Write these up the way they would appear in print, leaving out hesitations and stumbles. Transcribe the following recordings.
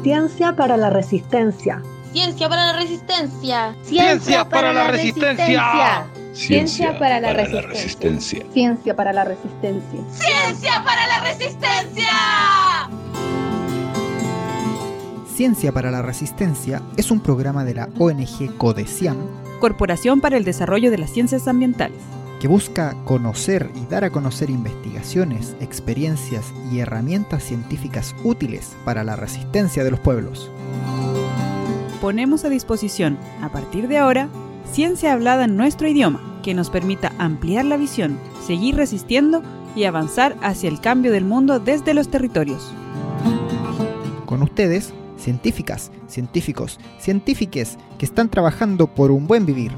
Ciencia para la resistencia. Ciencia para la resistencia. Ciencia para la resistencia. Ciencia para la resistencia. Ciencia para la resistencia. Ciencia para la resistencia. Ciencia para la Resistencia es un programa de la ONG CODECIAM, Corporación para el Desarrollo de las Ciencias Ambientales, que busca conocer y dar a conocer investigaciones, experiencias y herramientas científicas útiles para la resistencia de los pueblos. Ponemos a disposición, a partir de ahora, ciencia hablada en nuestro idioma, que nos permita ampliar la visión, seguir resistiendo y avanzar hacia el cambio del mundo desde los territorios. Con ustedes, científicas, científicos, científiques que están trabajando por un buen vivir.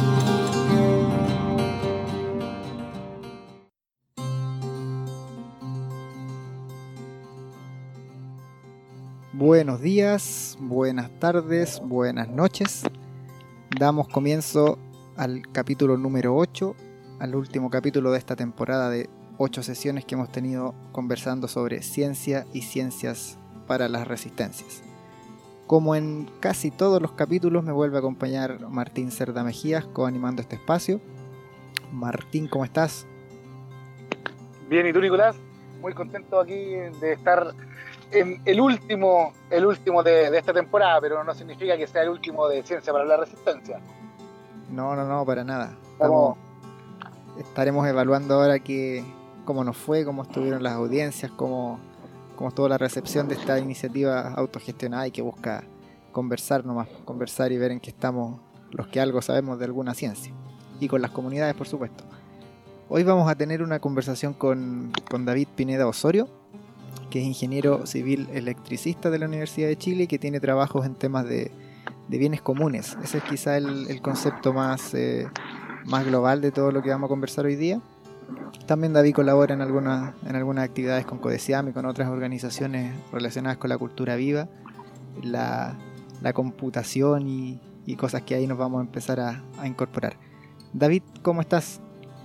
Buenos días, buenas tardes, buenas noches. Damos comienzo al capítulo número 8, al último capítulo de esta temporada de 8 sesiones que hemos tenido conversando sobre ciencia y ciencias para las resistencias. Como en casi todos los capítulos, me vuelve a acompañar Martín Cerda Mejías, coanimando este espacio. Martín, ¿cómo estás? Bien, ¿y tú, Nicolás? Muy contento aquí de estar en el último de esta temporada, pero no significa que sea el último de Ciencia para la Resistencia. No, para nada. Estaremos evaluando ahora cómo nos fue, cómo estuvieron las audiencias, cómo estuvo la recepción de esta iniciativa autogestionada y que busca conversar y ver en qué estamos los que algo sabemos de alguna ciencia. Y con las comunidades, por supuesto. Hoy vamos a tener una conversación con David Pineda Osorio, que es ingeniero civil electricista de la Universidad de Chile y que tiene trabajos en temas de bienes comunes. Ese es quizá el concepto más global de todo lo que vamos a conversar hoy día. También David colabora en algunas actividades con CODECIAM y con otras organizaciones relacionadas con la cultura viva, la computación y cosas que ahí nos vamos a empezar a incorporar. David, ¿cómo estás?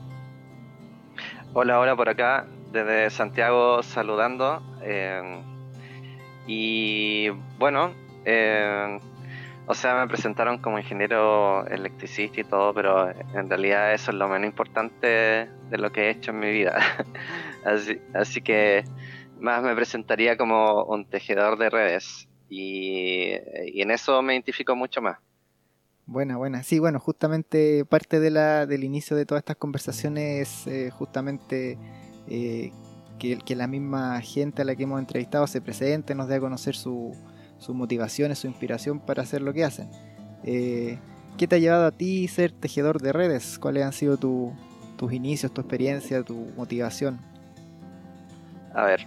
Hola, por acá, desde Santiago saludando. Me presentaron como ingeniero electricista y todo, pero en realidad eso es lo menos importante de lo que he hecho en mi vida. Así que más me presentaría como un tejedor de redes y en eso me identifico mucho más. Buena. Sí, bueno, justamente parte del inicio de todas estas conversaciones es justamente que la misma gente a la que hemos entrevistado se presente, nos dé a conocer sus motivaciones, su inspiración para hacer lo que hacen. ¿Qué te ha llevado a ti ser tejedor de redes? ¿Cuáles han sido tus inicios, tu experiencia, tu motivación? A ver,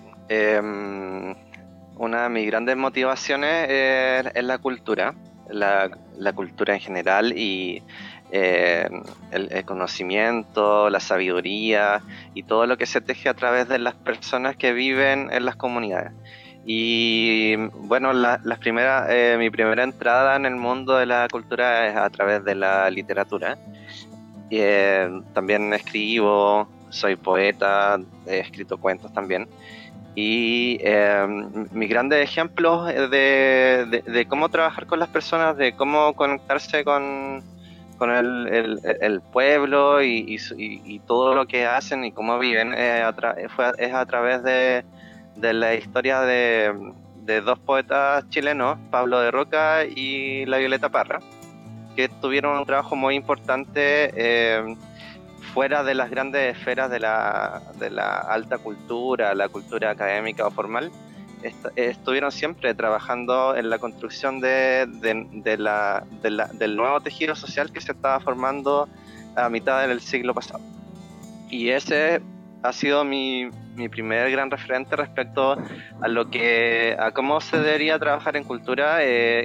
una de mis grandes motivaciones es la cultura. La cultura en general y el conocimiento, la sabiduría y todo lo que se teje a través de las personas que viven en las comunidades. Y bueno, mi primera entrada en el mundo de la cultura es a través de la literatura. También escribo, soy poeta, he escrito cuentos también. Y mis grandes ejemplos de cómo trabajar con las personas, de cómo conectarse con el pueblo y todo lo que hacen y cómo viven es a través de la historia de dos poetas chilenos, Pablo de Roca y la Violeta Parra, que tuvieron un trabajo muy importante fuera de las grandes esferas de la alta cultura, la cultura académica o formal. Estuvieron siempre trabajando en la construcción del nuevo tejido social que se estaba formando a mitad del siglo pasado. Y ese ha sido mi primer gran referente respecto a cómo se debería trabajar en cultura,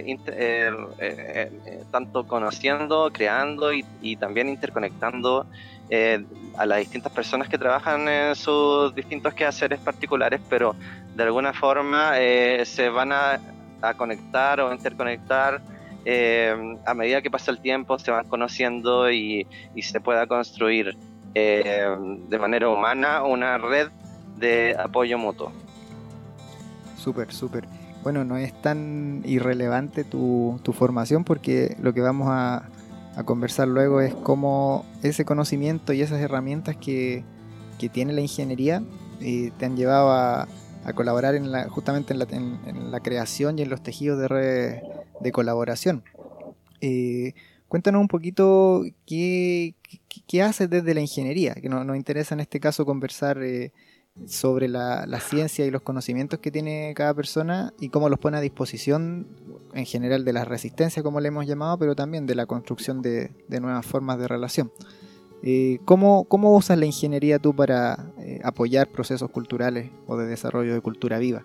tanto conociendo, creando y también interconectando a las distintas personas que trabajan en sus distintos quehaceres particulares, pero de alguna forma se van a conectar o interconectar a medida que pasa el tiempo, se van conociendo y se pueda construir de manera humana una red de apoyo mutuo. Súper. bueno, no es tan irrelevante tu formación, porque lo que vamos a conversar luego es cómo ese conocimiento y esas herramientas que tiene la ingeniería te han llevado a colaborar justamente en la creación y en los tejidos de redes de colaboración. Cuéntanos un poquito qué haces desde la ingeniería, que nos interesa en este caso conversar sobre la ciencia y los conocimientos que tiene cada persona y cómo los pone a disposición en general de la resistencia, como le hemos llamado, pero también de la construcción de nuevas formas de relación. ¿Cómo usas la ingeniería tú para apoyar procesos culturales o de desarrollo de cultura viva?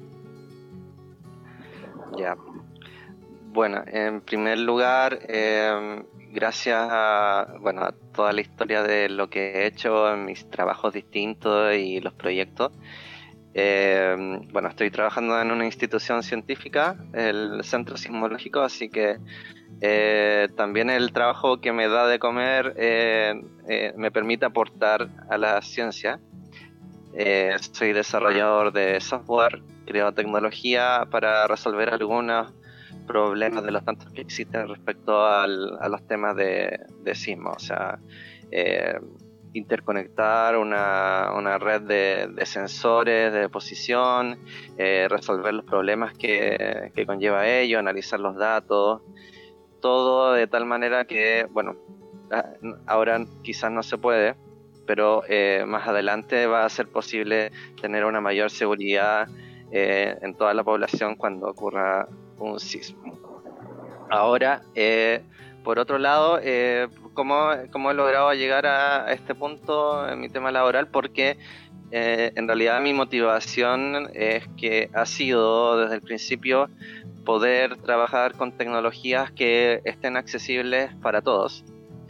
Ya. Bueno, en primer lugar, gracias a toda la historia de lo que he hecho en mis trabajos distintos y los proyectos. Estoy trabajando en una institución científica, el Centro Sismológico, así que también el trabajo que me da de comer me permite aportar a la ciencia. Soy desarrollador de software, creo tecnología para resolver algunos problemas de los tantos que existen respecto a los temas de sismo, o sea, interconectar una red de sensores de posición, resolver los problemas que conlleva ello, analizar los datos, todo de tal manera que, ahora quizás no se puede, pero más adelante va a ser posible tener una mayor seguridad en toda la población cuando ocurra un sismo. Ahora, por otro lado, ¿cómo he logrado llegar a este punto en mi tema laboral? Porque en realidad mi motivación es que ha sido desde el principio poder trabajar con tecnologías que estén accesibles para todos.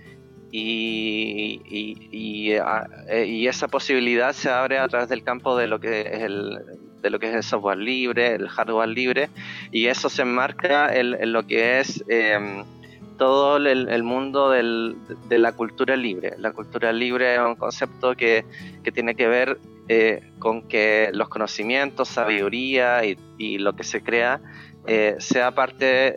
Y esa posibilidad se abre a través del campo de lo que es el software libre, el hardware libre, y eso se enmarca en lo que es todo el mundo de la cultura libre. La cultura libre es un concepto que tiene que ver con que los conocimientos, sabiduría y lo que se crea sea parte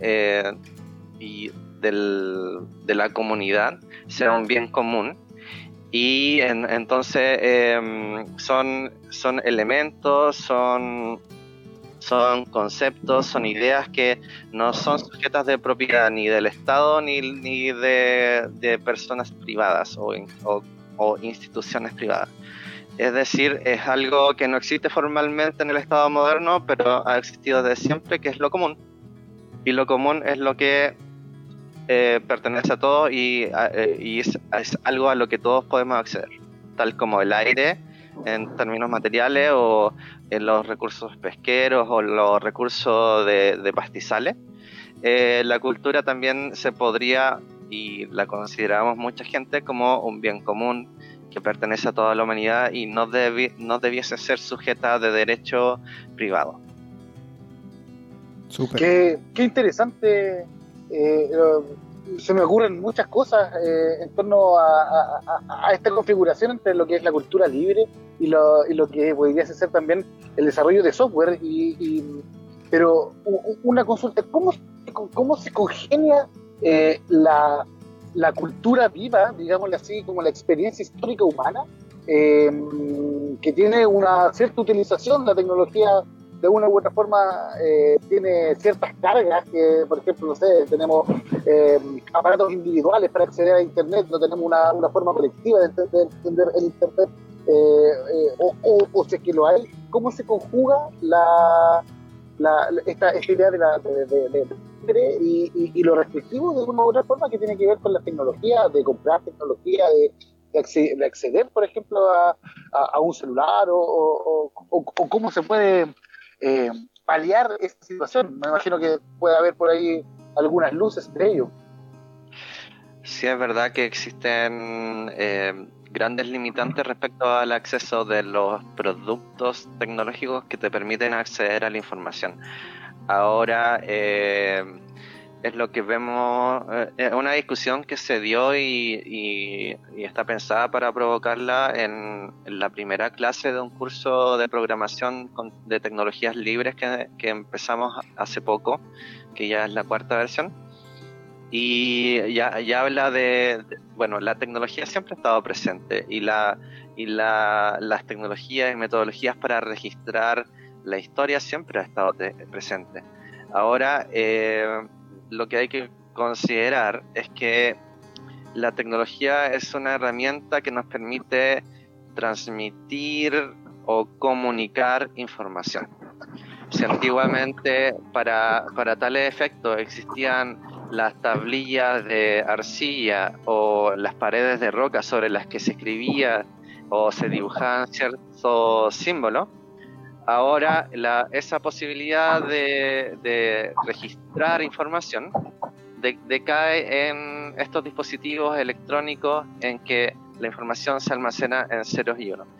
de la comunidad, sea un bien común. Y entonces son elementos, son conceptos, son ideas que no son sujetas de propiedad ni del Estado ni de personas privadas o instituciones privadas. Es decir, es algo que no existe formalmente en el Estado moderno, pero ha existido desde siempre, que es lo común. Y lo común es lo que pertenece a todos y es algo a lo que todos podemos acceder, tal como el aire en términos materiales o en los recursos pesqueros o los recursos de pastizales. La cultura también se podría, y la consideramos mucha gente, como un bien común que pertenece a toda la humanidad y no debiese ser sujeta de derecho privado. Súper. Qué interesante. Se me ocurren muchas cosas en torno a esta configuración entre lo que es la cultura libre y lo que podría ser también el desarrollo de software. Pero una consulta, ¿cómo se congenia la cultura viva, digámosle así, como la experiencia histórica humana, que tiene una cierta utilización de la tecnología? De una u otra forma tiene ciertas cargas que, por ejemplo, no sé, tenemos aparatos individuales para acceder a Internet, no tenemos una forma colectiva de entender el Internet, o si es que lo hay. ¿Cómo se conjuga esta idea de y lo restrictivo de una u otra forma que tiene que ver con la tecnología, de comprar tecnología, de acceder, por ejemplo, a un celular, o cómo se puede paliar esta situación? Me imagino que puede haber por ahí algunas luces de ello. Sí, es verdad que existen grandes limitantes respecto al acceso de los productos tecnológicos que te permiten acceder a la información. Ahora, es es lo que vemos, una discusión que se dio y está pensada para provocarla en la primera clase de un curso de programación de tecnologías libres que empezamos hace poco, que ya es la 4ª versión. Y ya habla bueno, la tecnología siempre ha estado presente y las tecnologías y metodologías para registrar la historia siempre ha estado presente. Ahora, lo que hay que considerar es que la tecnología es una herramienta que nos permite transmitir o comunicar información. Si antiguamente para tales efectos existían las tablillas de arcilla o las paredes de roca sobre las que se escribía o se dibujaban ciertos símbolos, ahora esa posibilidad de registrar información decae en estos dispositivos electrónicos en que la información se almacena en ceros y unos.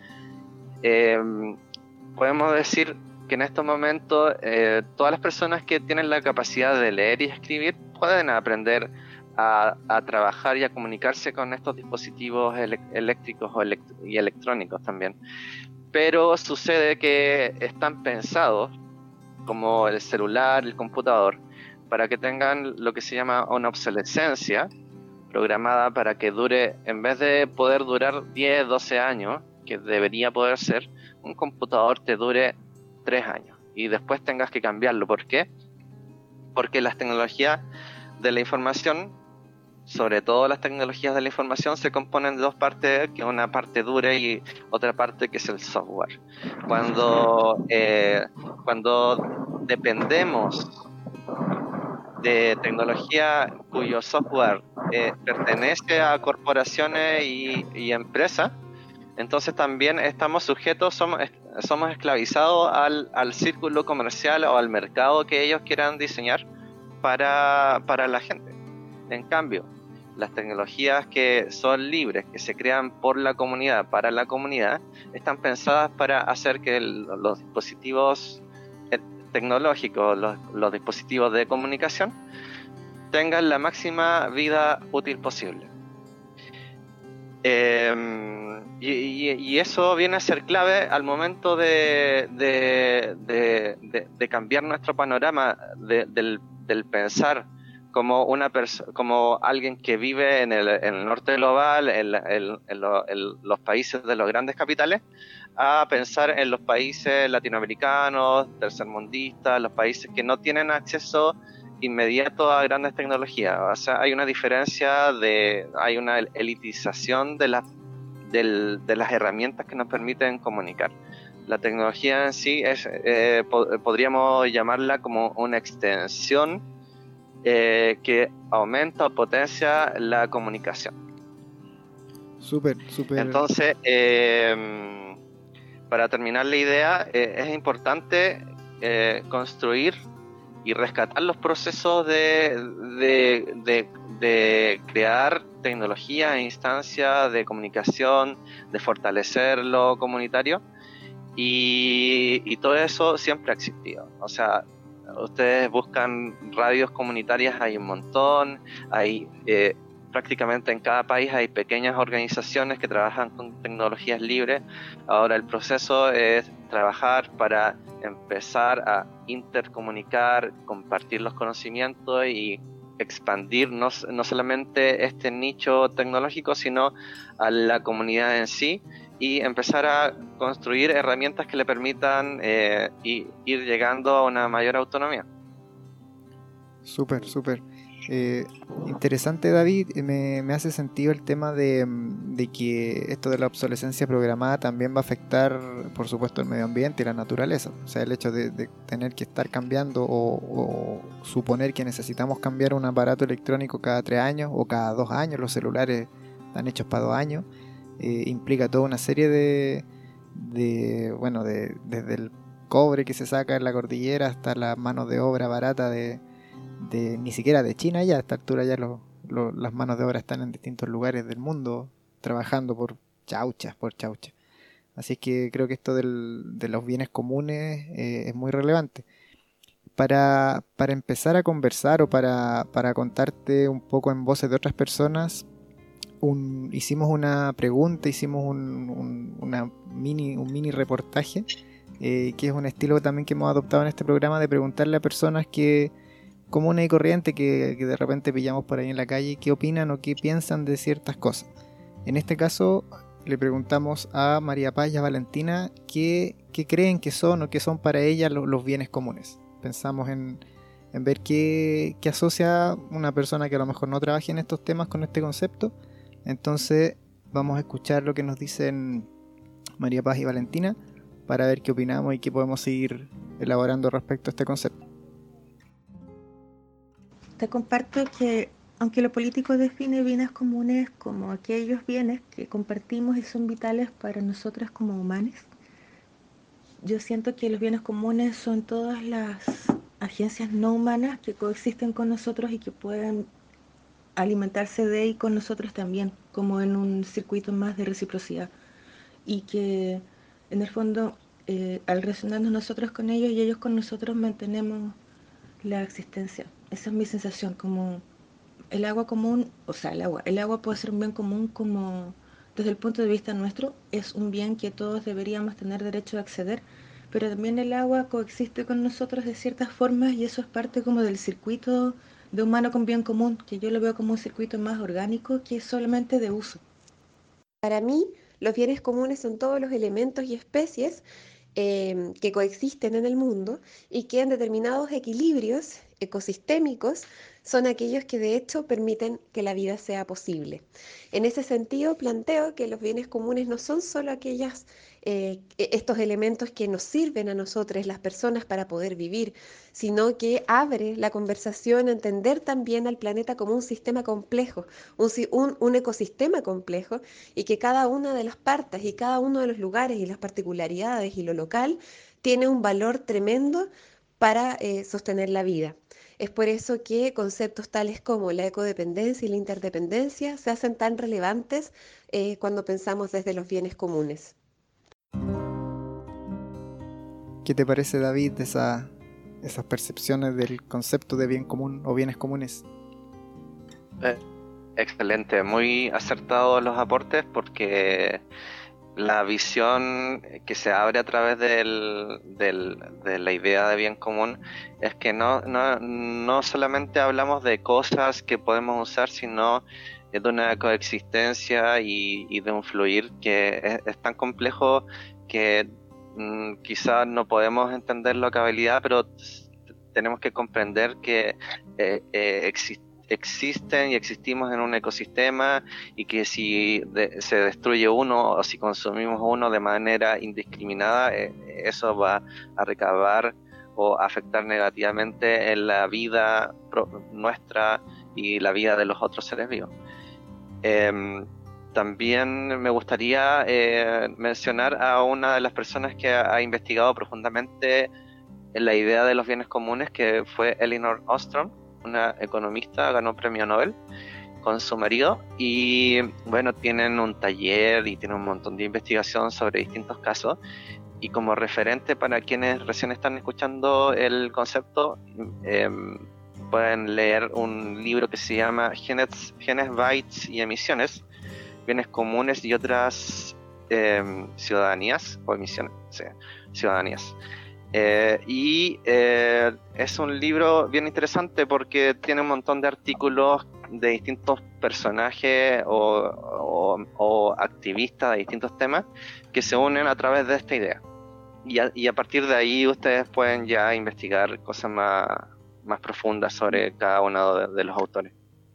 Podemos decir que en estos momentos todas las personas que tienen la capacidad de leer y escribir pueden aprender a trabajar y a comunicarse con estos dispositivos eléctricos y electrónicos también. Pero sucede que están pensados, como el celular, el computador, para que tengan lo que se llama una obsolescencia programada para que dure, en vez de poder durar 10, 12 años, que debería poder ser, un computador te dure 3 años y después tengas que cambiarlo. ¿Por qué? Porque las tecnologías de la información, sobre todo las tecnologías de la información, se componen de dos partes, que una parte dura y otra parte que es el software. Cuando dependemos de tecnología cuyo software pertenece a corporaciones y empresas, entonces también estamos sujetos, somos esclavizados al círculo comercial o al mercado que ellos quieran diseñar para la gente. En cambio, las tecnologías que son libres, que se crean por la comunidad, para la comunidad, están pensadas para hacer que los dispositivos tecnológicos, los dispositivos de comunicación, tengan la máxima vida útil posible. Y eso viene a ser clave al momento de cambiar nuestro panorama del pensar como alguien que vive en el norte global, en los países de los grandes capitales, a pensar en los países latinoamericanos, tercermundistas, los países que no tienen acceso inmediato a grandes tecnologías. O sea, hay una diferencia, hay una elitización de las herramientas que nos permiten comunicar. La tecnología en sí podríamos llamarla como una extensión que aumenta o potencia la comunicación. Súper. Entonces, para terminar la idea, es importante construir y rescatar los procesos de crear tecnología e instancias de comunicación, de fortalecer lo comunitario, y todo eso siempre ha existido. O sea, ustedes buscan radios comunitarias, hay un montón, hay prácticamente en cada país hay pequeñas organizaciones que trabajan con tecnologías libres. Ahora el proceso es trabajar para empezar a intercomunicar, compartir los conocimientos y expandir no solamente este nicho tecnológico, sino a la comunidad en sí, y empezar a construir herramientas que le permitan ir llegando a una mayor autonomía. Súper. Interesante, David. Me hace sentido el tema de que esto de la obsolescencia programada también va a afectar, por supuesto, el medio ambiente y la naturaleza. O sea, el hecho de tener que estar cambiando o suponer que necesitamos cambiar un aparato electrónico cada 3 años o cada 2 años, los celulares están hechos para 2 años, implica toda una serie desde el cobre que se saca en la cordillera hasta la mano de obra barata ni siquiera de China. Ya a esta altura ya las manos de obra están en distintos lugares del mundo trabajando por chauchas. Así es que creo que esto de los bienes comunes es muy relevante. Para empezar a conversar o para contarte un poco en voces de otras personas, hicimos una pregunta, hicimos un mini reportaje, que es un estilo también que hemos adoptado en este programa, de preguntarle a personas comunes y corrientes que de repente pillamos por ahí en la calle, qué opinan o qué piensan de ciertas cosas. En este caso le preguntamos a María Paz y a Valentina qué creen que son o qué son para ellas los bienes comunes. Pensamos en ver qué asocia una persona que a lo mejor no trabaje en estos temas con este concepto. Entonces vamos a escuchar lo que nos dicen María Paz y Valentina para ver qué opinamos y qué podemos seguir elaborando respecto a este concepto. Te comparto que aunque lo político define bienes comunes como aquellos bienes que compartimos y son vitales para nosotros como humanos, yo siento que los bienes comunes son todas las agencias no humanas que coexisten con nosotros y que pueden alimentarse de y con nosotros también, como en un circuito más de reciprocidad. Y que en el fondo, al relacionarnos nosotros con ellos y ellos con nosotros, mantenemos la existencia. Esa es mi sensación, como el agua común, o sea, el agua puede ser un bien común como desde el punto de vista nuestro, es un bien que todos deberíamos tener derecho a acceder, pero también el agua coexiste con nosotros de ciertas formas y eso es parte como del circuito de humano con bien común, que yo lo veo como un circuito más orgánico que solamente de uso. Para mí, los bienes comunes son todos los elementos y especies que coexisten en el mundo y que en determinados equilibrios ecosistémicos son aquellos que de hecho permiten que la vida sea posible. En ese sentido, planteo que los bienes comunes no son solo estos elementos que nos sirven a nosotros, las personas, para poder vivir, sino que abre la conversación a entender también al planeta como un sistema complejo, un ecosistema complejo, y que cada una de las partes y cada uno de los lugares y las particularidades y lo local tiene un valor tremendo para sostener la vida. Es por eso que conceptos tales como la ecodependencia y la interdependencia se hacen tan relevantes cuando pensamos desde los bienes comunes. ¿Qué te parece, David, de esas percepciones del concepto de bien común o bienes comunes? Excelente, muy acertados los aportes, porque la visión que se abre a través de la idea de bien común es que no solamente hablamos de cosas que podemos usar, sino de una coexistencia y de un fluir que es tan complejo que quizás no podemos entenderlo a cabalidad, pero tenemos que comprender que existen y existimos en un ecosistema, y que si se destruye uno o si consumimos uno de manera indiscriminada, eso va a recabar o afectar negativamente en la vida nuestra y la vida de los otros seres vivos. También me gustaría mencionar a una de las personas que ha investigado profundamente en la idea de los bienes comunes, que fue Elinor Ostrom, una economista, ganó premio Nobel con su marido, y bueno, tienen un taller y tienen un montón de investigación sobre distintos casos. Y como referente para quienes recién están escuchando el concepto, pueden leer un libro que se llama Genes, Bytes y Emisiones, bienes comunes y otras ciudadanías, o emisiones, sí, ciudadanías. Es un libro bien interesante porque tiene un montón de artículos de distintos personajes o activistas de distintos temas que se unen a través de esta idea. Y a partir de ahí ustedes pueden ya investigar cosas más profundas sobre cada uno de los autores.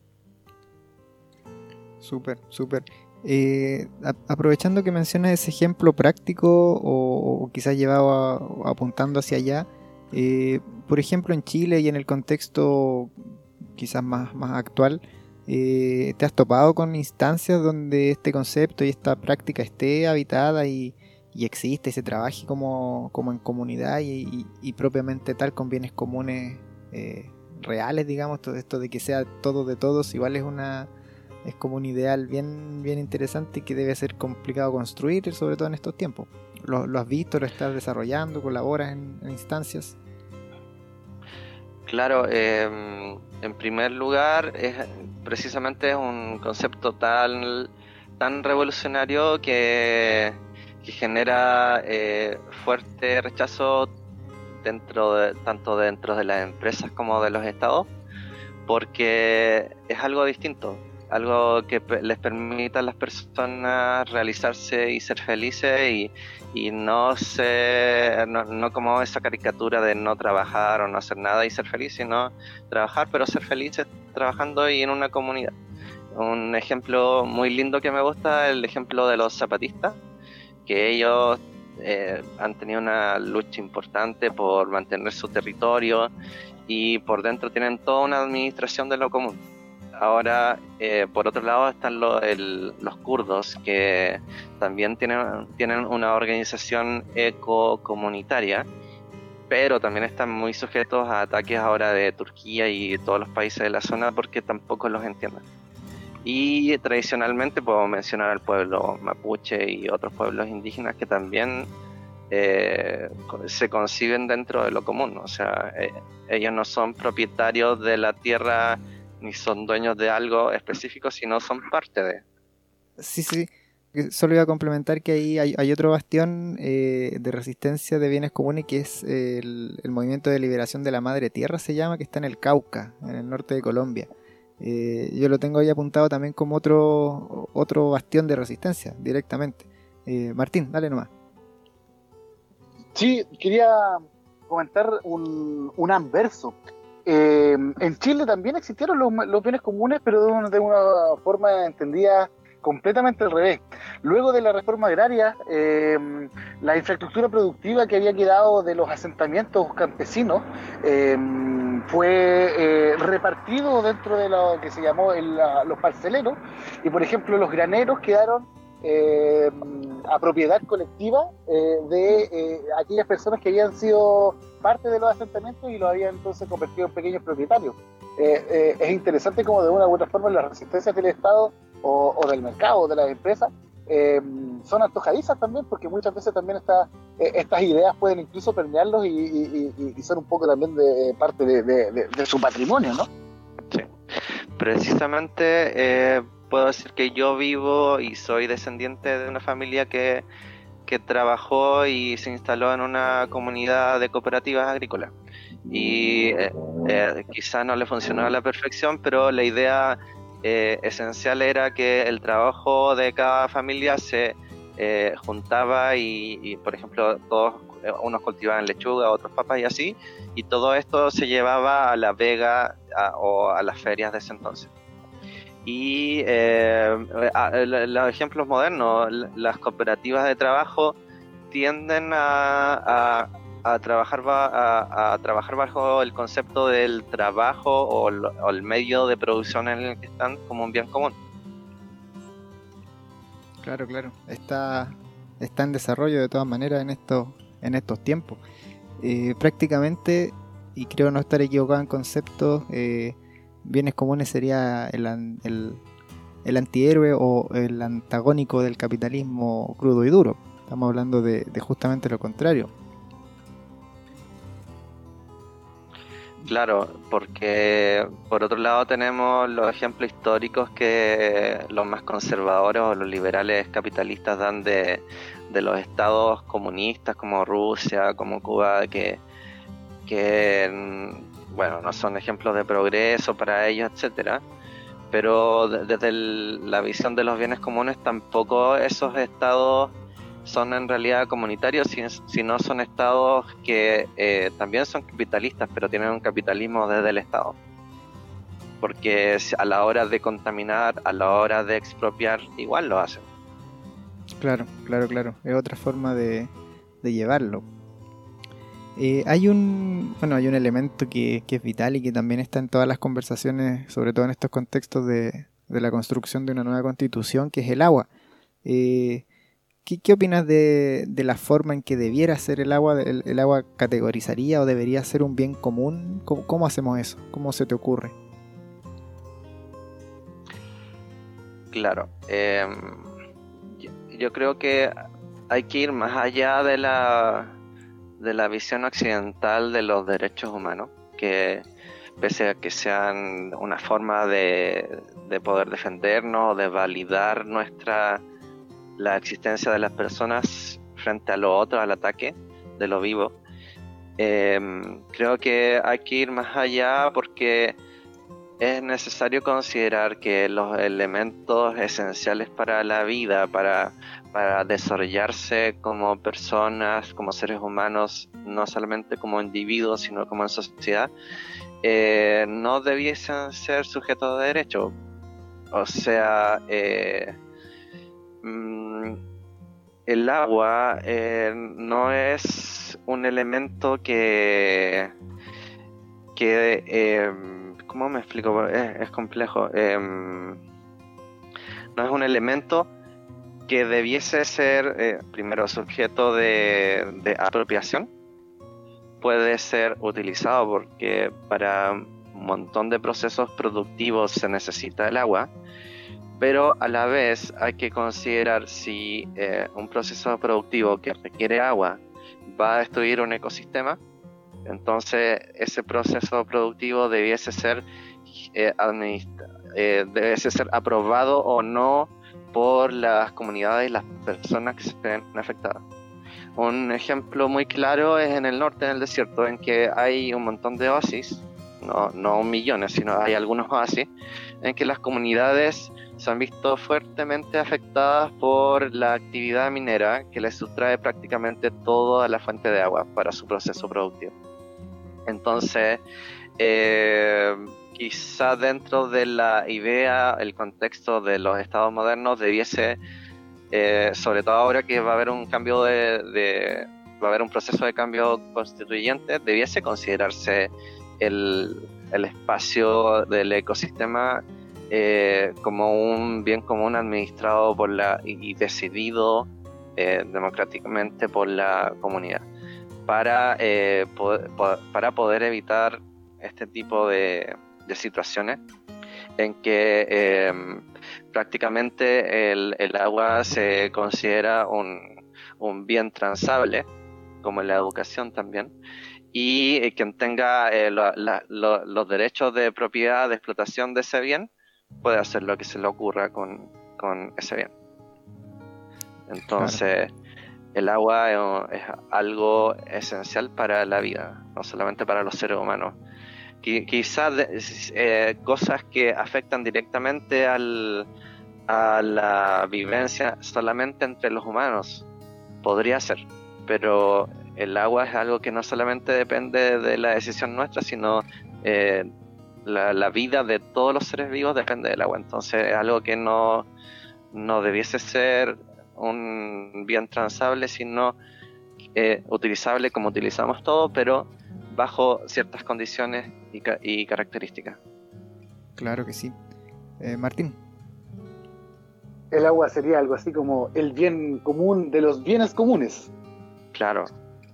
Súper. Aprovechando que mencionas ese ejemplo práctico o quizás llevado apuntando hacia allá, por ejemplo en Chile y en el contexto quizás más actual, ¿te has topado con instancias donde este concepto y esta práctica esté habitada y existe y se trabaje como en comunidad y propiamente tal, con bienes comunes reales, digamos? Todo esto de que sea todo de todos igual es como un ideal bien interesante y que debe ser complicado construir, sobre todo en estos tiempos. ¿Lo has visto? ¿Lo estás desarrollando? ¿Colaboras en instancias? Claro, en primer lugar, precisamente es un concepto tan revolucionario que genera fuerte rechazo tanto dentro de las empresas como de los estados, porque es algo distinto, algo que les permita a las personas realizarse y ser felices y no como esa caricatura de no trabajar o no hacer nada y ser feliz, sino trabajar pero ser felices trabajando y en una comunidad. Un ejemplo muy lindo que me gusta es el ejemplo de los zapatistas, que ellos han tenido una lucha importante por mantener su territorio y por dentro tienen toda una administración de lo común. Ahora, por otro lado, están los kurdos, que también tienen una organización ecocomunitaria, pero también están muy sujetos a ataques ahora de Turquía y todos los países de la zona porque tampoco los entienden. Y tradicionalmente puedo mencionar al pueblo mapuche y otros pueblos indígenas que también se conciben dentro de lo común. O sea, ellos no son propietarios de la tierra ni son dueños de algo específico, sino son parte de. Sí. Solo iba a complementar que ahí hay otro bastión de resistencia de bienes comunes, que es el movimiento de liberación de la madre tierra, se llama, que está en el Cauca, en el norte de Colombia. Yo lo tengo ahí apuntado también como otro bastión de resistencia, directamente. Martín, dale nomás. Sí, quería comentar un anverso. En Chile también existieron los bienes comunes, pero de una forma entendida completamente al revés. Luego de la reforma agraria, la infraestructura productiva que había quedado de los asentamientos campesinos fue repartido dentro de lo que se llamó los parceleros, y por ejemplo los graneros quedaron a propiedad colectiva de aquellas personas que habían sido parte de los asentamientos y los habían entonces convertido en pequeños propietarios. Es interesante como de una u otra forma las resistencias del Estado o del mercado o de las empresas son antojadizas también, porque muchas veces también estas ideas pueden incluso permearlos y ser un poco también de parte de su patrimonio, ¿no? Sí, precisamente puedo decir que yo vivo y soy descendiente de una familia que trabajó y se instaló en una comunidad de cooperativas agrícolas. Y quizá no le funcionó a la perfección, pero la idea esencial era que el trabajo de cada familia se juntaba y, por ejemplo, unos cultivaban lechuga, otros papas y así, y todo esto se llevaba a la vega o a las ferias de ese entonces. Y los ejemplos modernos, las cooperativas de trabajo tienden a trabajar bajo el concepto del trabajo o el medio de producción en el que están como un bien común. Claro. Está en desarrollo de todas maneras en estos tiempos. Prácticamente, y creo no estar equivocado en conceptos, bienes comunes sería el antihéroe o el antagónico del capitalismo crudo y duro. Estamos hablando de justamente lo contrario. Claro, porque por otro lado tenemos los ejemplos históricos que los más conservadores o los liberales capitalistas dan de los estados comunistas como Rusia, como Cuba, que bueno, no son ejemplos de progreso para ellos, etcétera, pero desde la visión de los bienes comunes tampoco esos estados son en realidad comunitarios, sino son estados que también son capitalistas, pero tienen un capitalismo desde el Estado. Porque a la hora de contaminar, a la hora de expropiar, igual lo hacen. Claro. Es otra forma de llevarlo. Hay un elemento que es vital y que también está en todas las conversaciones, sobre todo en estos contextos de la construcción de una nueva constitución, que es el agua. ¿Qué opinas de la forma en que debiera ser el agua? ¿El agua categorizaría o debería ser un bien común? ¿Cómo hacemos eso? ¿Cómo se te ocurre? Claro. Yo creo que hay que ir más allá de la visión occidental de los derechos humanos, que pese a que sean una forma de poder defendernos, de validar la existencia de las personas frente a lo otro, al ataque de lo vivo. Creo que hay que ir más allá porque es necesario considerar que los elementos esenciales para la vida, para desarrollarse como personas, como seres humanos, no solamente como individuos, sino como en sociedad, no debiesen ser sujetos de derecho. O sea, el agua no es un elemento que ¿cómo me explico? Es complejo. No es un elemento que debiese ser primero sujeto de apropiación. Puede ser utilizado porque para un montón de procesos productivos se necesita el agua, pero a la vez hay que considerar si un proceso productivo que requiere agua va a destruir un ecosistema. Entonces ese proceso productivo debiese ser aprobado o no por las comunidades y las personas que se ven afectadas. Un ejemplo muy claro es en el norte, en el desierto, en que hay un montón de oasis, no millones, sino hay algunos oasis, en que las comunidades se han visto fuertemente afectadas por la actividad minera que les sustrae prácticamente toda la fuente de agua para su proceso productivo. Entonces, quizá dentro de la idea, el contexto de los estados modernos debiese, sobre todo ahora que va a haber un cambio va a haber un proceso de cambio constituyente, debiese considerarse el espacio del ecosistema como un bien común administrado y decidido democráticamente por la comunidad, para poder evitar este tipo de situaciones en que prácticamente el agua se considera un bien transable, como en la educación también, y quien tenga los derechos de propiedad, de explotación de ese bien, puede hacer lo que se le ocurra con ese bien. Entonces, claro, el agua es algo esencial para la vida, no solamente para los seres humanos. Quizás cosas que afectan directamente a la vivencia solamente entre los humanos podría ser, pero el agua es algo que no solamente depende de la decisión nuestra, sino la vida de todos los seres vivos depende del agua. Entonces es algo que no debiese ser un bien transable, sino utilizable como utilizamos todo, pero bajo ciertas condiciones y características. Claro que sí. Martín. El agua sería algo así como el bien común de los bienes comunes. Claro.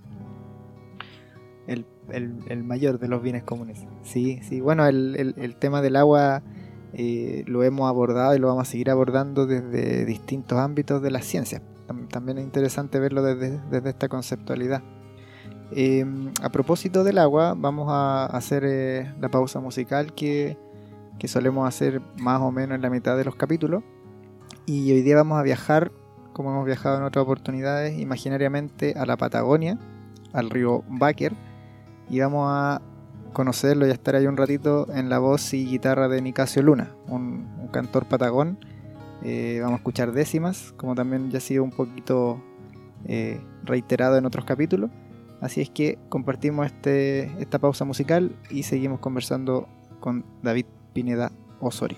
El mayor de los bienes comunes. Sí. Bueno, el tema del agua lo hemos abordado y lo vamos a seguir abordando desde distintos ámbitos de la ciencia. También es interesante verlo desde esta conceptualidad. A propósito del agua, vamos a hacer la pausa musical que solemos hacer más o menos en la mitad de los capítulos. Y hoy día vamos a viajar, como hemos viajado en otras oportunidades, imaginariamente a la Patagonia, al río Báquer, y vamos a conocerlo y a estar ahí un ratito en la voz y guitarra de Nicasio Luna, un cantor patagón. Vamos a escuchar décimas, como también ya ha sido un poquito reiterado en otros capítulos. Así es que compartimos esta pausa musical y seguimos conversando con David Pineda Osorio.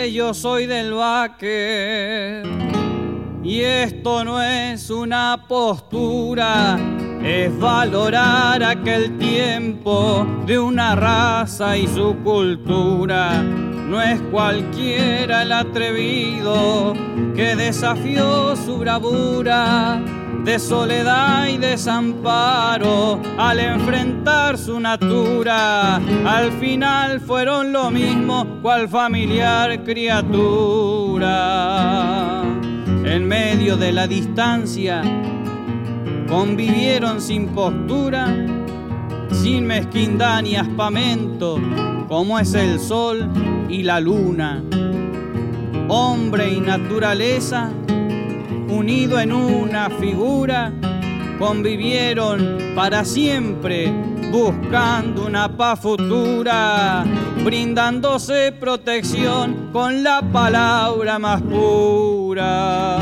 Señores, yo soy del Báquer y esto no es una postura, es valorar aquel tiempo de una raza y su cultura. No es cualquiera el atrevido que desafió su bravura de soledad y desamparo al enfrentar su natura. Al final fueron lo mismo cual familiar criatura. En medio de la distancia convivieron sin postura, sin mezquindad ni aspamento, como es el sol y la luna. Hombre y naturaleza, unido en una figura, convivieron para siempre, buscando una paz futura, brindándose protección con la palabra más pura.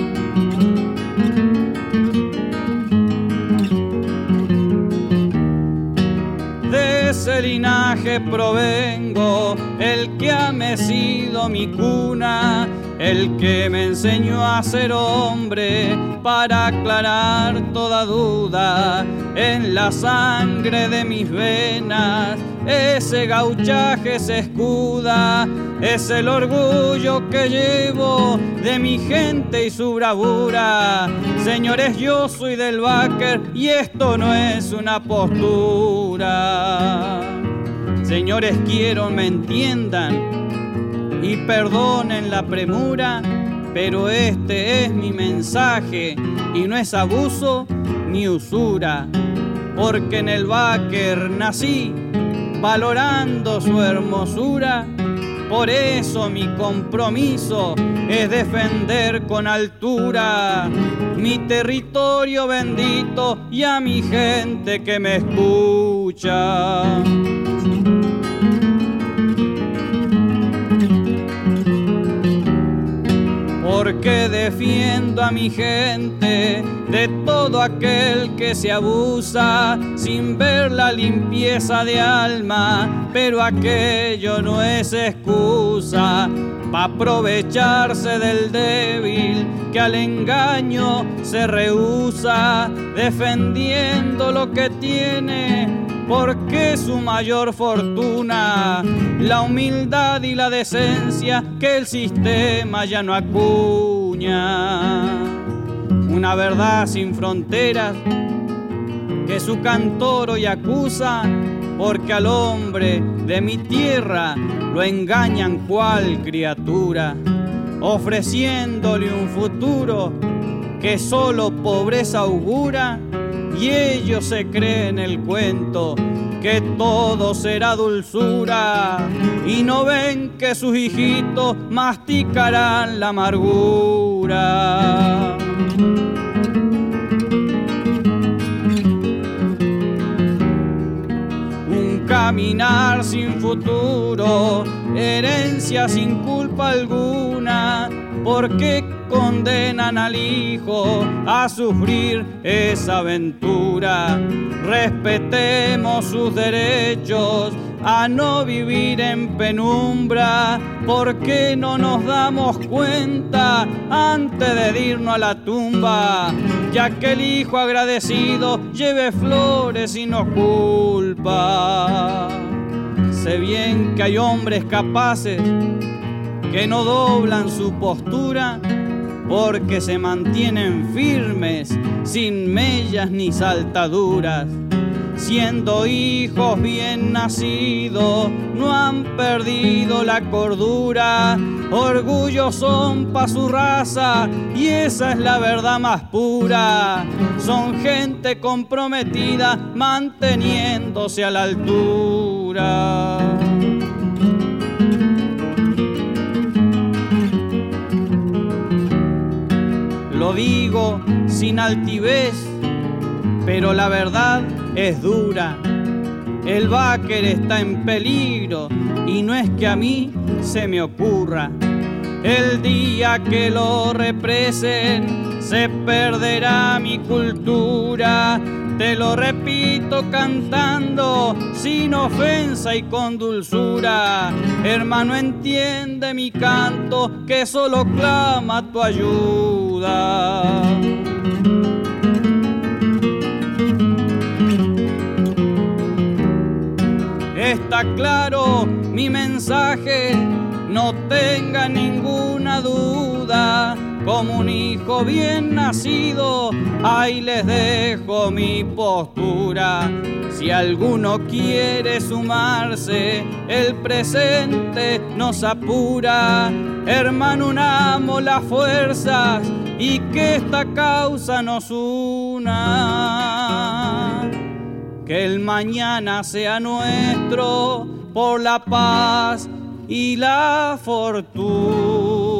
De ese linaje provengo, el que ha mecido mi cuna, el que me enseñó a ser hombre para aclarar toda duda. En la sangre de mis venas ese gauchaje se escuda, es el orgullo que llevo de mi gente y su bravura. Señores, yo soy del Báquer y esto no es una postura. Señores, quiero me entiendan y perdonen la premura, pero este es mi mensaje y no es abuso ni usura, porque en el Báquer nací valorando su hermosura. Por eso mi compromiso es defender con altura mi territorio bendito y a mi gente que me escucha. Porque defiendo a mi gente de todo aquel que se abusa sin ver la limpieza de alma, pero aquello no es excusa para aprovecharse del débil que al engaño se rehúsa, defendiendo lo que tiene porque su mayor fortuna, la humildad y la decencia que el sistema ya no acuña. Una verdad sin fronteras que su cantor hoy acusa, porque al hombre de mi tierra lo engañan cual criatura, ofreciéndole un futuro que solo pobreza augura. Y ellos se creen el cuento que todo será dulzura y no ven que sus hijitos masticarán la amargura. Un caminar sin futuro, herencia sin culpa alguna, porque condenan al hijo a sufrir esa aventura. Respetemos sus derechos a no vivir en penumbra, porque no nos damos cuenta antes de irnos a la tumba, ya que el hijo agradecido lleve flores y no culpa. Sé bien que hay hombres capaces que no doblan su postura, porque se mantienen firmes, sin mellas ni saltaduras. Siendo hijos bien nacidos, no han perdido la cordura. Orgullos son pa' su raza y esa es la verdad más pura. Son gente comprometida, manteniéndose a la altura. Lo digo sin altivez, pero la verdad es dura. El Báquer está en peligro y no es que a mí se me ocurra. El día que lo represen se perderá mi cultura. te lo repito cantando, sin ofensa y con dulzura. Hermano, entiende mi canto, que solo clama tu ayuda. Está claro mi mensaje, no tenga ninguna duda. Como un hijo bien nacido, ahí les dejo mi postura. Si alguno quiere sumarse, el presente nos apura. Hermano, unamos las fuerzas y que esta causa nos una. Que el mañana sea nuestro por la paz y la fortuna.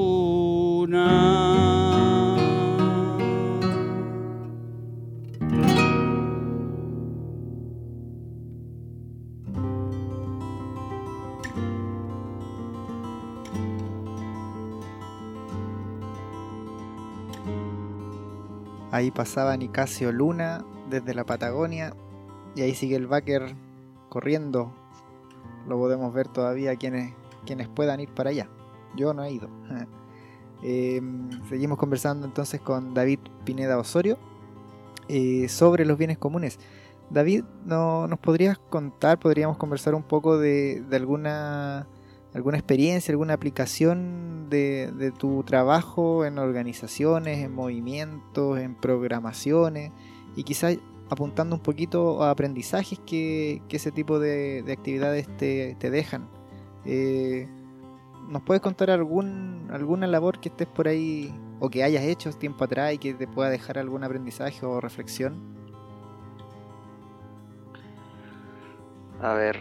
Ahí pasaba Nicasio Luna desde la Patagonia, y ahí sigue el Baker corriendo. Lo podemos ver todavía quienes puedan ir para allá. Yo no he ido. Seguimos conversando entonces con David Pineda Osorio sobre los bienes comunes. David, ¿nos podrías contar, podríamos conversar un poco de alguna experiencia, alguna aplicación de tu trabajo en organizaciones, en movimientos, en programaciones, y quizás apuntando un poquito a aprendizajes que ese tipo de actividades te dejan? ¿Nos puedes contar alguna labor que estés por ahí o que hayas hecho tiempo atrás y que te pueda dejar algún aprendizaje o reflexión? A ver,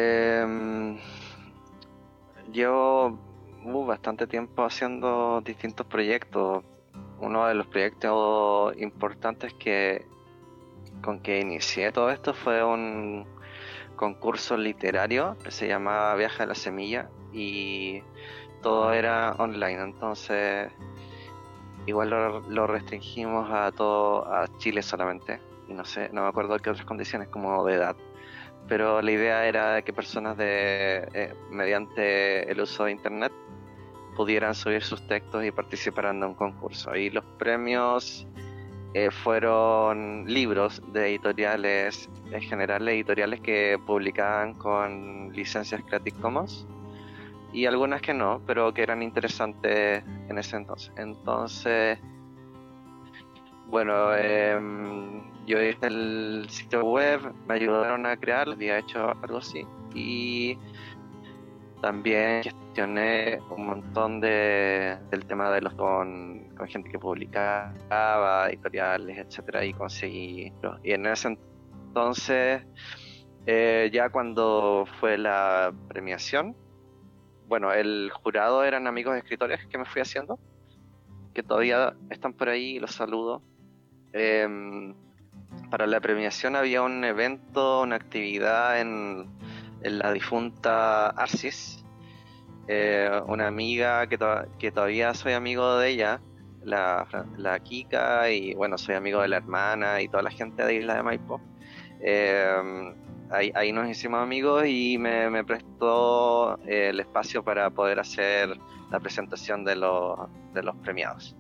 llevo bastante tiempo haciendo distintos proyectos. Uno de los proyectos importantes con que inicié todo esto fue un concurso literario que se llamaba Viaje a la Semilla, y todo era online. Entonces igual lo restringimos a Chile solamente, y no me acuerdo qué otras condiciones como de edad, pero la idea era que personas mediante el uso de internet pudieran subir sus textos y participaran de un concurso. Y los premios fueron libros de editoriales, en general editoriales que publicaban con licencias Creative Commons, y algunas que no, pero que eran interesantes en ese entonces. Entonces, bueno, yo hice el sitio web, me ayudaron a crearlo, había hecho algo así, y también gestioné un montón del tema de con gente que publicaba, editoriales, etcétera, y conseguí. Y en ese entonces, ya cuando fue la premiación, bueno, el jurado eran amigos escritores que me fui haciendo, que todavía están por ahí y los saludo. Para la premiación había un evento, una actividad en la difunta Arcis, una amiga que todavía soy amigo de ella, la Kika, y bueno, soy amigo de la hermana y toda la gente de Isla de Maipo. Ahí nos hicimos amigos y me prestó el espacio para poder hacer la presentación de los premiados.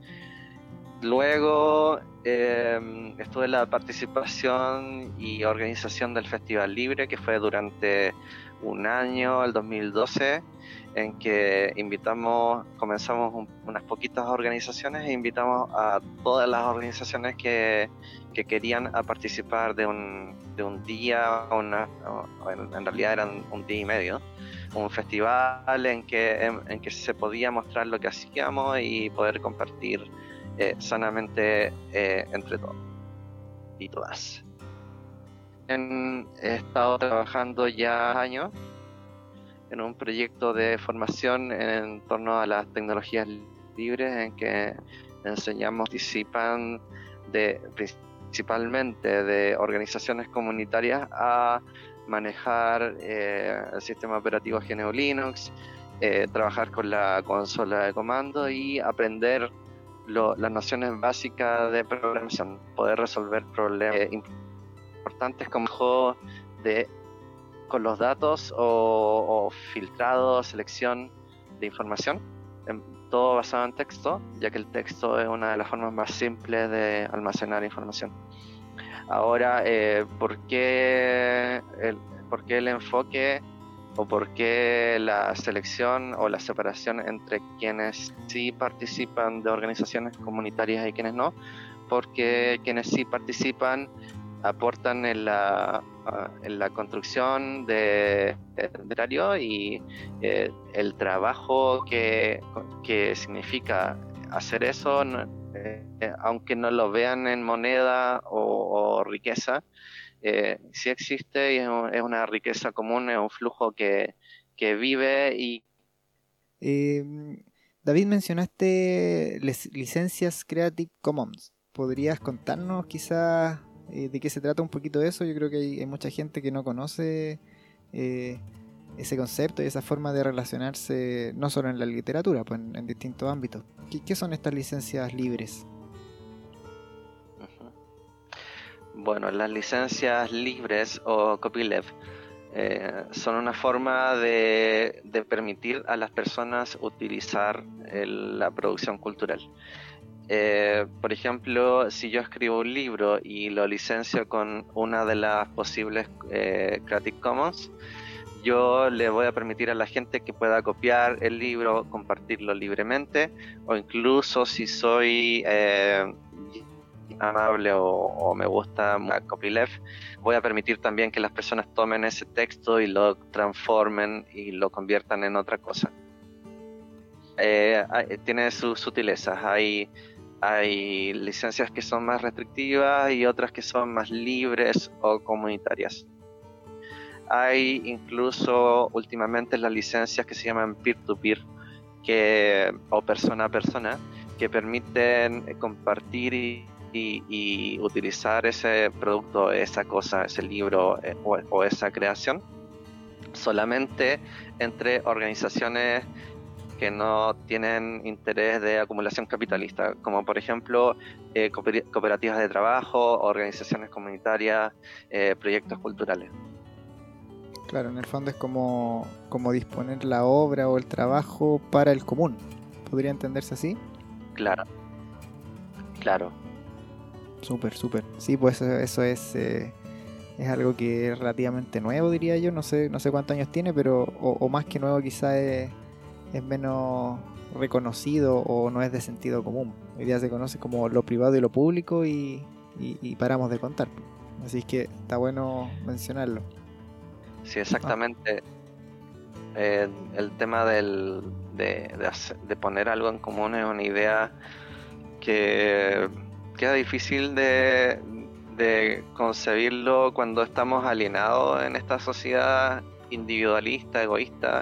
Luego estuve en la participación y organización del Festival Libre, que fue durante un año, el 2012, en que comenzamos unas poquitas organizaciones e invitamos a todas las organizaciones que querían a participar de un día, en realidad eran un día y medio, un festival en que se podía mostrar lo que hacíamos y poder compartir sanamente entre todos y todas. He estado trabajando ya años en un proyecto de formación en torno a las tecnologías libres, en que enseñamos, participan principalmente de organizaciones comunitarias a manejar el sistema operativo GNU Linux, trabajar con la consola de comando y aprender las nociones básicas de programación, poder resolver problemas importantes como juego con los datos o filtrado, selección de información, todo basado en texto, ya que el texto es una de las formas más simples de almacenar información. Ahora, ¿por qué el enfoque o por qué la selección o la separación entre quienes sí participan de organizaciones comunitarias y quienes no? Porque quienes sí participan aportan en la construcción de diario y el trabajo que significa hacer eso, aunque no lo vean en moneda o riqueza, sí existe y es una riqueza común, es un flujo que vive y... David, mencionaste licencias Creative Commons. ¿Podrías contarnos quizás de qué se trata un poquito de eso? Yo creo que hay mucha gente que no conoce ese concepto y esa forma de relacionarse, no solo en la literatura, pues en distintos ámbitos. ¿Qué son estas licencias libres? Bueno, las licencias libres o copyleft son una forma de permitir a las personas utilizar la producción cultural. Por ejemplo, si yo escribo un libro y lo licencio con una de las posibles Creative Commons, yo le voy a permitir a la gente que pueda copiar el libro, compartirlo libremente, o incluso si soy amable o me gusta una copyleft, voy a permitir también que las personas tomen ese texto y lo transformen y lo conviertan en otra cosa. Tiene sus sutilezas. Hay licencias que son más restrictivas y otras que son más libres o comunitarias. Hay incluso últimamente las licencias que se llaman peer-to-peer o persona a persona, que permiten compartir y utilizar ese producto, esa cosa, ese libro o esa creación solamente entre organizaciones que no tienen interés de acumulación capitalista, como por ejemplo cooperativas de trabajo, organizaciones comunitarias, proyectos culturales. Claro, en el fondo es como disponer la obra o el trabajo para el común. ¿Podría entenderse así? Claro. Súper. Sí, pues eso es algo que es relativamente nuevo, diría yo. No sé cuántos años tiene, pero o más que nuevo quizá es menos reconocido o no es de sentido común. Hoy día se conoce como lo privado y lo público y paramos de contar. Así que está bueno mencionarlo. Sí, exactamente. El tema de poner algo en común es una idea que queda difícil de concebirlo cuando estamos alienados en esta sociedad individualista, egoísta,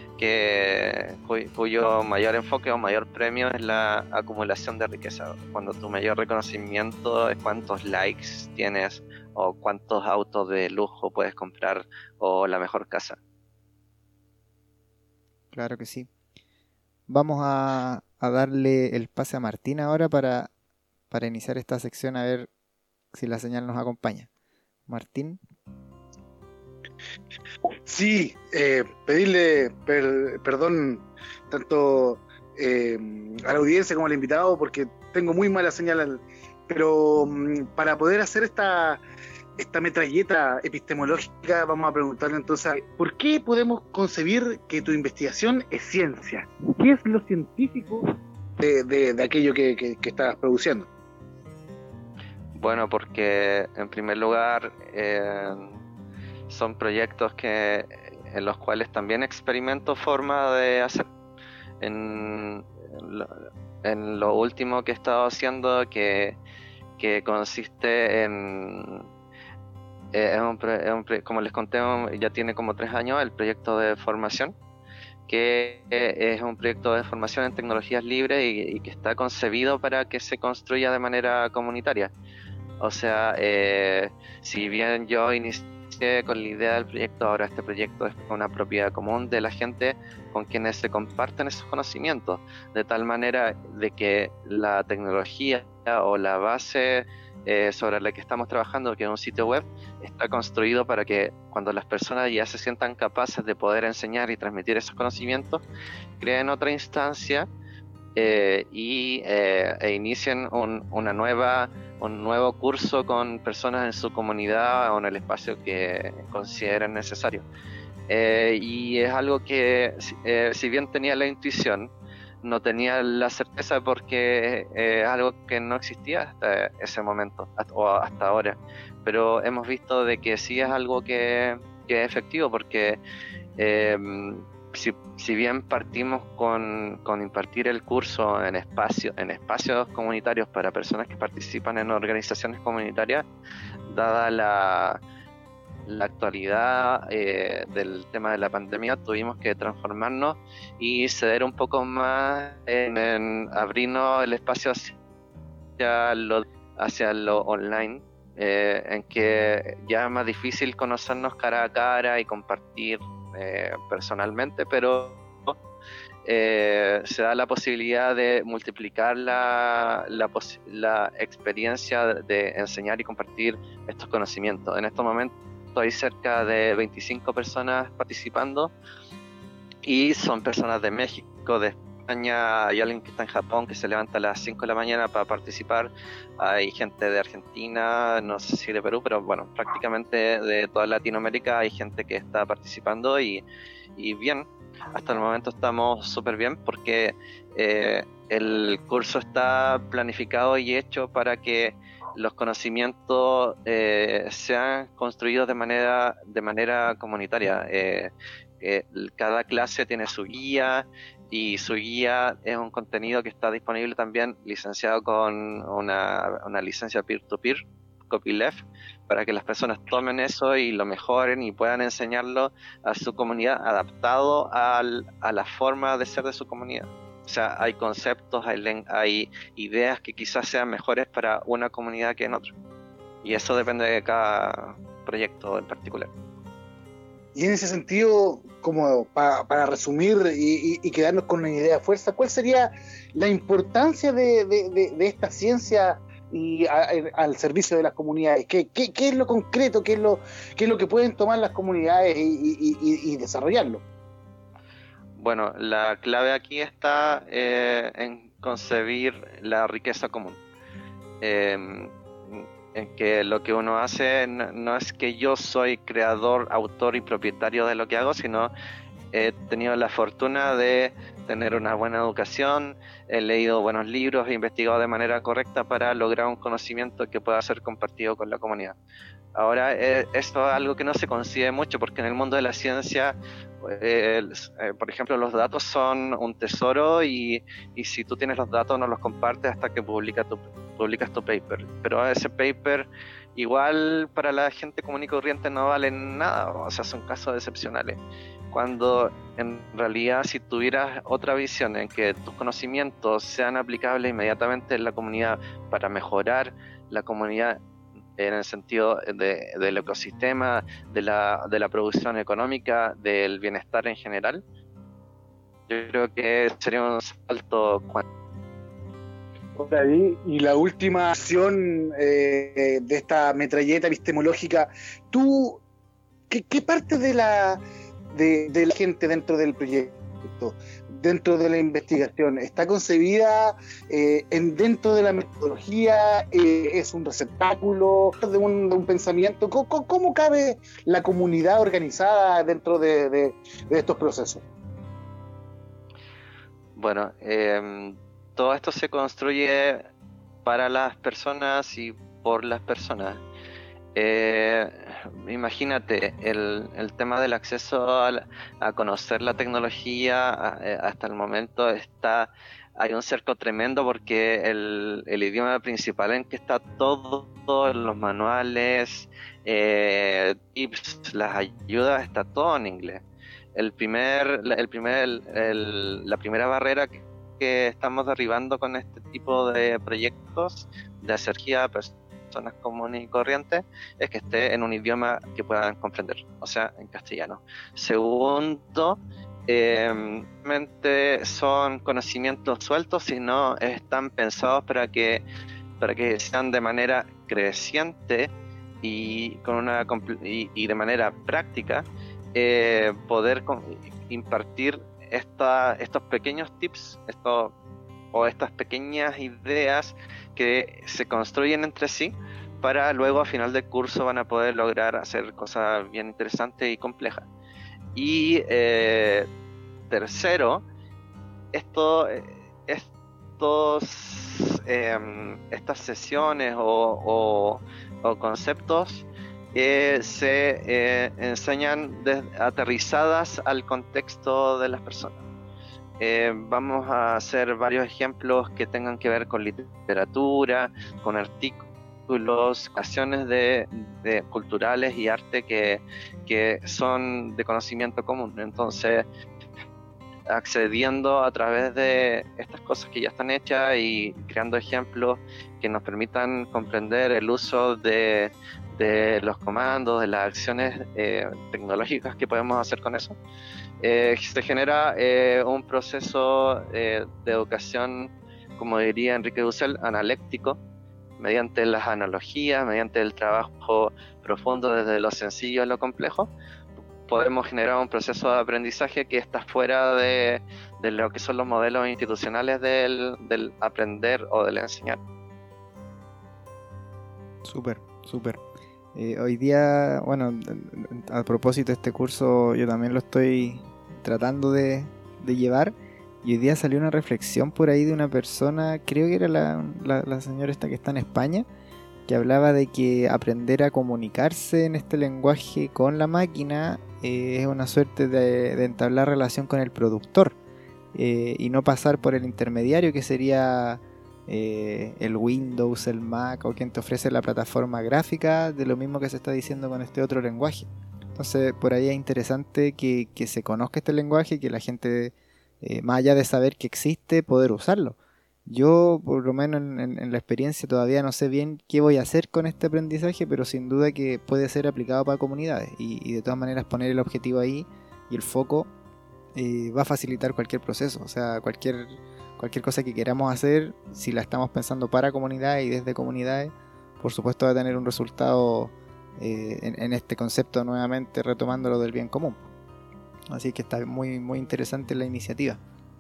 cuyo mayor enfoque o mayor premio es la acumulación de riqueza, cuando tu mayor reconocimiento es cuántos likes tienes o cuántos autos de lujo puedes comprar o la mejor casa. Claro que sí. Vamos a darle el pase a Martín ahora para iniciar esta sección, a ver si la señal nos acompaña. Martín. Sí, pedirle perdón tanto a la audiencia como al invitado porque tengo muy mala señal, pero para poder hacer esta metralleta epistemológica vamos a preguntarle entonces, ¿por qué podemos concebir que tu investigación es ciencia? ¿Qué es lo científico de aquello que estás produciendo? Bueno, porque en primer lugar son proyectos en los cuales también experimento forma de hacer. En lo último que he estado haciendo, que consiste como les conté, ya tiene como 3 años, el proyecto de formación, que es un proyecto de formación en tecnologías libres y que está concebido para que se construya de manera comunitaria. O sea, si bien yo inicié con la idea del proyecto, ahora este proyecto es una propiedad común de la gente con quienes se comparten esos conocimientos, de tal manera de que la tecnología o la base sobre la que estamos trabajando, que es un sitio web, está construido para que cuando las personas ya se sientan capaces de poder enseñar y transmitir esos conocimientos, creen otra instancia e inicien un nuevo curso con personas en su comunidad o en el espacio que consideren necesario. Y es algo que, si bien tenía la intuición, no tenía la certeza porque es algo que no existía hasta ese momento o hasta ahora, pero hemos visto de que sí es algo que es efectivo, porque si bien partimos con impartir el curso en espacios comunitarios para personas que participan en organizaciones comunitarias, dada la actualidad del tema de la pandemia, tuvimos que transformarnos y ceder un poco más en abrirnos el espacio hacia lo online, en que ya es más difícil conocernos cara a cara y compartir personalmente, pero se da la posibilidad de multiplicar la experiencia de enseñar y compartir estos conocimientos. En estos momentos hay cerca de 25 personas participando, y son personas de México, de España, hay alguien que está en Japón que se levanta a las 5 de la mañana para participar, hay gente de Argentina, no sé si de Perú, pero bueno, prácticamente de toda Latinoamérica hay gente que está participando, y bien, hasta el momento estamos súper bien, porque el curso está planificado y hecho para que los conocimientos sean construidos de manera comunitaria. Cada clase tiene su guía, y su guía es un contenido que está disponible también licenciado con una licencia peer-to-peer, copyleft, para que las personas tomen eso y lo mejoren y puedan enseñarlo a su comunidad, adaptado a la forma de ser de su comunidad. O sea, hay conceptos, hay ideas que quizás sean mejores para una comunidad que en otra. Y eso depende de cada proyecto en particular. Y en ese sentido, como para resumir y quedarnos con una idea de fuerza, ¿cuál sería la importancia de esta ciencia y al servicio de las comunidades? ¿Qué es lo concreto? ¿Qué es lo que pueden tomar las comunidades y desarrollarlo? Bueno, la clave aquí está en concebir la riqueza común. En que lo que uno hace no es que yo soy creador, autor y propietario de lo que hago, sino he tenido la fortuna de tener una buena educación, he leído buenos libros, he investigado de manera correcta para lograr un conocimiento que pueda ser compartido con la comunidad. Ahora, esto es algo que no se concibe mucho, porque en el mundo de la ciencia, por ejemplo, los datos son un tesoro, y si tú tienes los datos no los compartes hasta que publicas tu paper. Pero ese paper igual para la gente común y corriente no vale nada, o sea, son casos excepcionales. Cuando en realidad, si tuvieras otra visión en que tus conocimientos sean aplicables inmediatamente en la comunidad para mejorar la comunidad en el sentido del ecosistema, de la producción económica, del bienestar en general, yo creo que sería un salto cuántico. Y la última acción de esta metralleta epistemológica, ¿tú qué parte de la gente dentro del proyecto, dentro de la investigación, está concebida dentro de la metodología? ¿Es un receptáculo de un pensamiento? ¿Cómo cabe la comunidad organizada dentro de estos procesos? Bueno, todo esto se construye para las personas y por las personas. Imagínate, el tema del acceso a conocer la tecnología hasta el momento hay un cerco tremendo, porque el idioma principal en que está todo, los manuales, tips, las ayudas, está todo en inglés. La primera barrera que estamos derribando con este tipo de proyectos de acerquía a personas comunes y corrientes es que esté en un idioma que puedan comprender, o sea, en castellano. Segundo, son conocimientos sueltos, sino están pensados para que sean de manera creciente y de manera práctica poder impartir estos pequeños tips, estas pequeñas ideas que se construyen entre sí, para luego a final del curso van a poder lograr hacer cosas bien interesantes y complejas. Y tercero, estas sesiones o conceptos se enseñan aterrizadas al contexto de las personas. Vamos a hacer varios ejemplos que tengan que ver con literatura, con artículos, acciones de culturales y arte que son de conocimiento común. Entonces, accediendo a través de estas cosas que ya están hechas y creando ejemplos que nos permitan comprender el uso de los comandos, de las acciones tecnológicas que podemos hacer con eso, se genera un proceso de educación, como diría Enrique Dussel, analéctico, mediante las analogías, mediante el trabajo profundo desde lo sencillo a lo complejo. Podemos generar un proceso de aprendizaje que está fuera de lo que son los modelos institucionales del aprender o del enseñar. Súper. Hoy día, bueno, a propósito de este curso, yo también lo estoy tratando de llevar, y hoy día salió una reflexión por ahí de una persona, creo que era la señora esta que está en España, que hablaba de que aprender a comunicarse en este lenguaje con la máquina es una suerte de entablar relación con el productor, y no pasar por el intermediario, que sería el Windows, el Mac, o quien te ofrece la plataforma gráfica, de lo mismo que se está diciendo con este otro lenguaje. Entonces, por ahí es interesante que se conozca este lenguaje, que la gente, más allá de saber que existe, poder usarlo. Yo, por lo menos en la experiencia, todavía no sé bien qué voy a hacer con este aprendizaje, pero sin duda que puede ser aplicado para comunidades, y de todas maneras poner el objetivo ahí y el foco va a facilitar cualquier proceso. O sea, cualquier cosa que queramos hacer, si la estamos pensando para comunidades y desde comunidades, por supuesto va a tener un resultado en este concepto, nuevamente retomándolo del bien común. Así que está muy, muy interesante la iniciativa.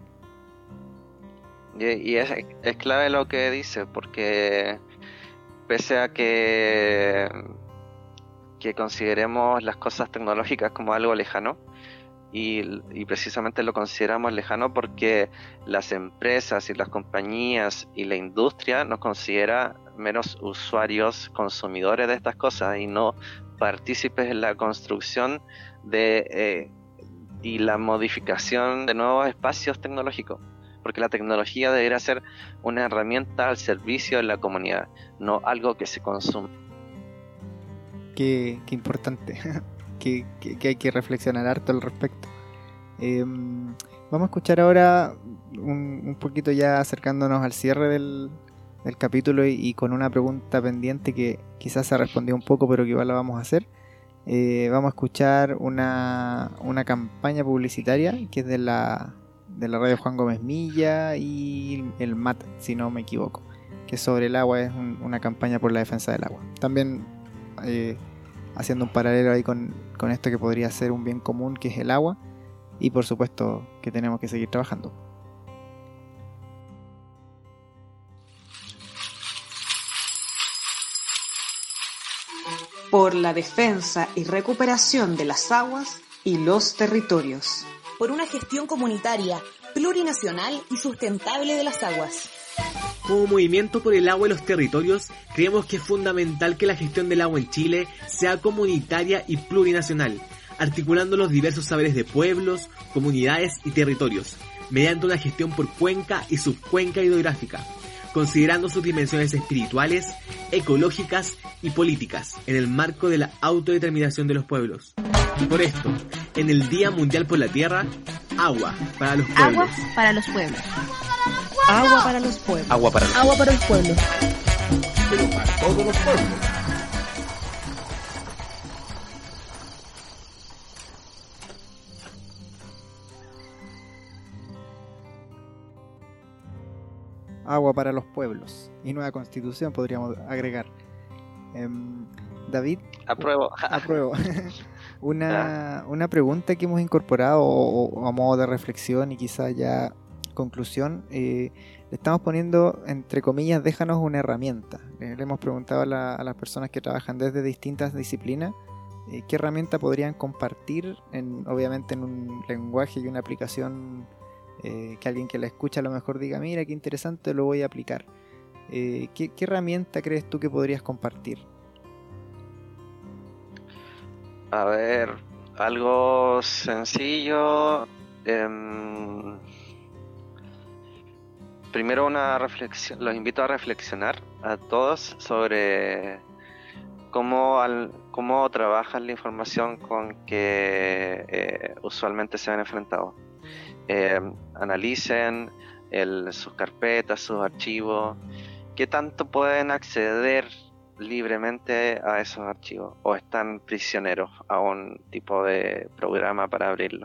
Y es clave lo que dice, porque pese a que consideremos las cosas tecnológicas como algo lejano, y precisamente lo consideramos lejano porque las empresas y las compañías y la industria nos considera meros usuarios, consumidores de estas cosas, y no partícipes en la construcción y la modificación de nuevos espacios tecnológicos, porque la tecnología debería ser una herramienta al servicio de la comunidad, no algo que se consume. Qué importante. Que hay que reflexionar harto al respecto. Vamos a escuchar ahora un poquito, ya acercándonos al cierre del capítulo, y con una pregunta pendiente que quizás se respondió un poco, pero que igual la vamos a hacer. Vamos a escuchar una campaña publicitaria que es de la radio Juan Gómez Milla y el MAT, si no me equivoco, que es sobre el agua, es una campaña por la defensa del agua. También haciendo un paralelo ahí con esto que podría ser un bien común, que es el agua, y por supuesto que tenemos que seguir trabajando. Por la defensa y recuperación de las aguas y los territorios. Por una gestión comunitaria, plurinacional y sustentable de las aguas. Como Movimiento por el Agua y los Territorios, creemos que es fundamental que la gestión del agua en Chile sea comunitaria y plurinacional, articulando los diversos saberes de pueblos, comunidades y territorios, mediante una gestión por cuenca y subcuenca hidrográfica, considerando sus dimensiones espirituales, ecológicas y políticas, en el marco de la autodeterminación de los pueblos. Y por esto, en el Día Mundial por la Tierra, agua para los pueblos. Agua para los pueblos. Agua para los pueblos. Agua para los pueblos. Pero para todos los pueblos. Agua para los pueblos. Y nueva constitución podríamos agregar. David. Apruebo. Una pregunta que hemos incorporado o a modo de reflexión y quizás ya conclusión, le estamos poniendo entre comillas, déjanos una herramienta. Le hemos preguntado a las personas que trabajan desde distintas disciplinas qué herramienta podrían compartir, obviamente en un lenguaje y una aplicación que alguien que la escucha a lo mejor diga, mira qué interesante, lo voy a aplicar. ¿Qué herramienta crees tú que podrías compartir? A ver, algo sencillo. Primero una reflexión. Los invito a reflexionar a todos sobre cómo trabajan la información con que usualmente se ven enfrentados. Analicen sus carpetas, sus archivos, qué tanto pueden acceder libremente a esos archivos o están prisioneros a un tipo de programa para abrirlos.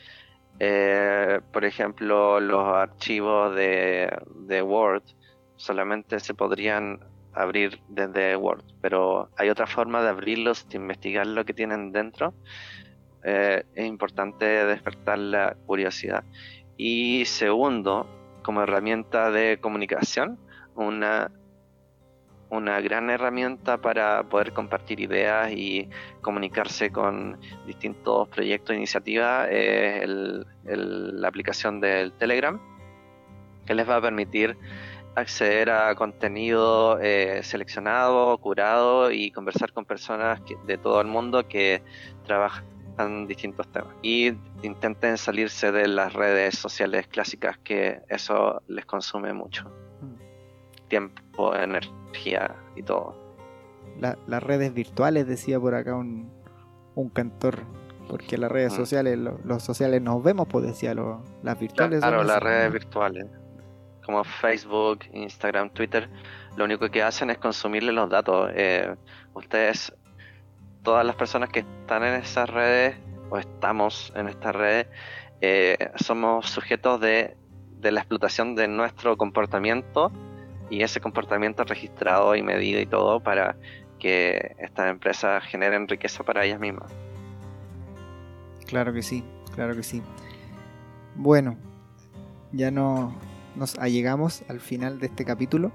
Por ejemplo, los archivos de Word solamente se podrían abrir desde Word, pero hay otra forma de abrirlos, de investigar lo que tienen dentro. Es importante despertar la curiosidad. Y segundo, como herramienta de comunicación, una gran herramienta para poder compartir ideas y comunicarse con distintos proyectos e iniciativas es la aplicación del Telegram, que les va a permitir acceder a contenido seleccionado, curado y conversar con personas de todo el mundo que trabajan en distintos temas. Y intenten salirse de las redes sociales clásicas, que eso les consume mucho tiempo, energía y todo. Las redes virtuales, decía por acá un cantor, porque las redes sociales, los sociales nos vemos, pues decía las virtuales. Claro, las redes virtuales, como Facebook, Instagram, Twitter, lo único que hacen es consumirle los datos. Ustedes, todas las personas que están en esas redes, o estamos en estas redes, somos sujetos de la explotación de nuestro comportamiento, y ese comportamiento registrado y medido y todo para que estas empresas generen riqueza para ellas mismas. Claro que sí, claro que sí. Bueno, ya nos allegamos al final de este capítulo.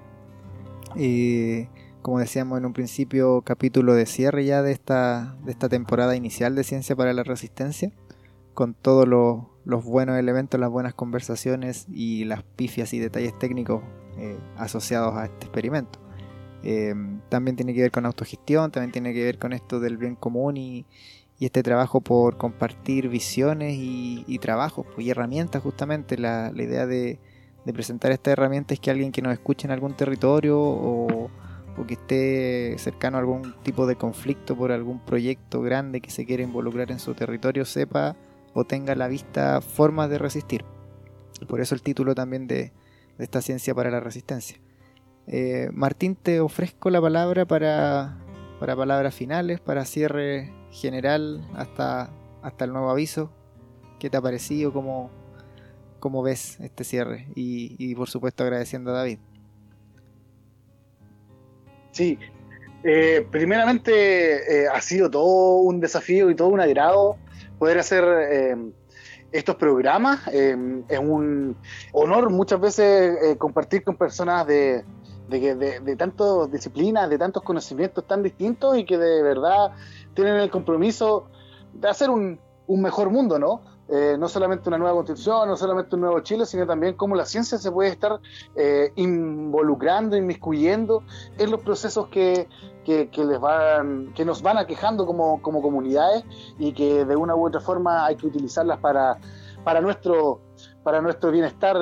Como decíamos en un principio, capítulo de cierre ya de esta temporada inicial de Ciencia para la Resistencia, con todos los buenos elementos, las buenas conversaciones y las pifias y detalles técnicos asociados a este experimento. También tiene que ver con autogestión, también tiene que ver con esto del bien común y este trabajo por compartir visiones y trabajos y herramientas. Justamente la idea de presentar esta herramienta es que alguien que nos escuche en algún territorio o que esté cercano a algún tipo de conflicto por algún proyecto grande que se quiera involucrar en su territorio sepa o tenga a la vista formas de resistir. Por eso el título también de esta Ciencia para la Resistencia. Martín, te ofrezco la palabra para palabras finales, para cierre general hasta el nuevo aviso. ¿Qué te ha parecido? ¿Cómo ves este cierre? Y por supuesto agradeciendo a David. Sí, primeramente ha sido todo un desafío y todo un agrado poder hacer estos programas. Es un honor muchas veces compartir con personas de tantas disciplinas, de tantos conocimientos tan distintos y que de verdad tienen el compromiso de hacer un mejor mundo, ¿no? No solamente una nueva constitución, no solamente un nuevo Chile, sino también cómo la ciencia se puede estar involucrando, inmiscuyendo en los procesos que nos van aquejando como comunidades y que de una u otra forma hay que utilizarlas para nuestro bienestar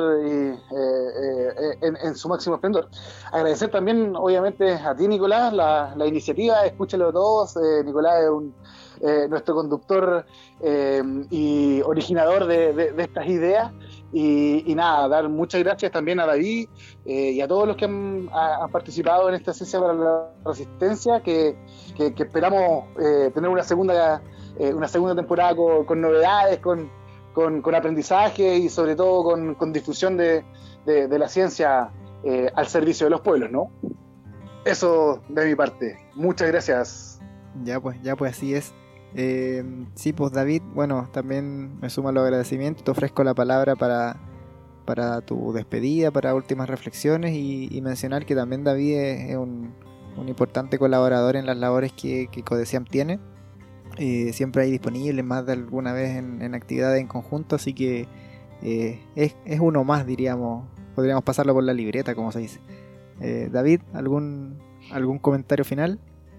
en su máximo esplendor. Agradecer también, obviamente, a ti, Nicolás, la iniciativa. Escúchalo todos. Nicolás es nuestro conductor y originador de estas ideas. Y nada, dar muchas gracias también a David y a todos los que han participado en esta Ciencia para la Resistencia, que esperamos tener una segunda temporada con novedades, con aprendizaje y sobre todo con difusión de la ciencia al servicio de los pueblos, ¿no? Eso de mi parte. Muchas gracias. Ya pues así es. Sí, pues David, bueno, también me sumo a los agradecimientos. Te ofrezco la palabra para tu despedida, para últimas reflexiones y mencionar que también David es un importante colaborador en las labores que Codeciam tiene. Siempre hay disponibles más de alguna vez en actividades en conjunto, así que es uno más, diríamos. Podríamos pasarlo por la libreta, como se dice. David, ¿algún comentario final?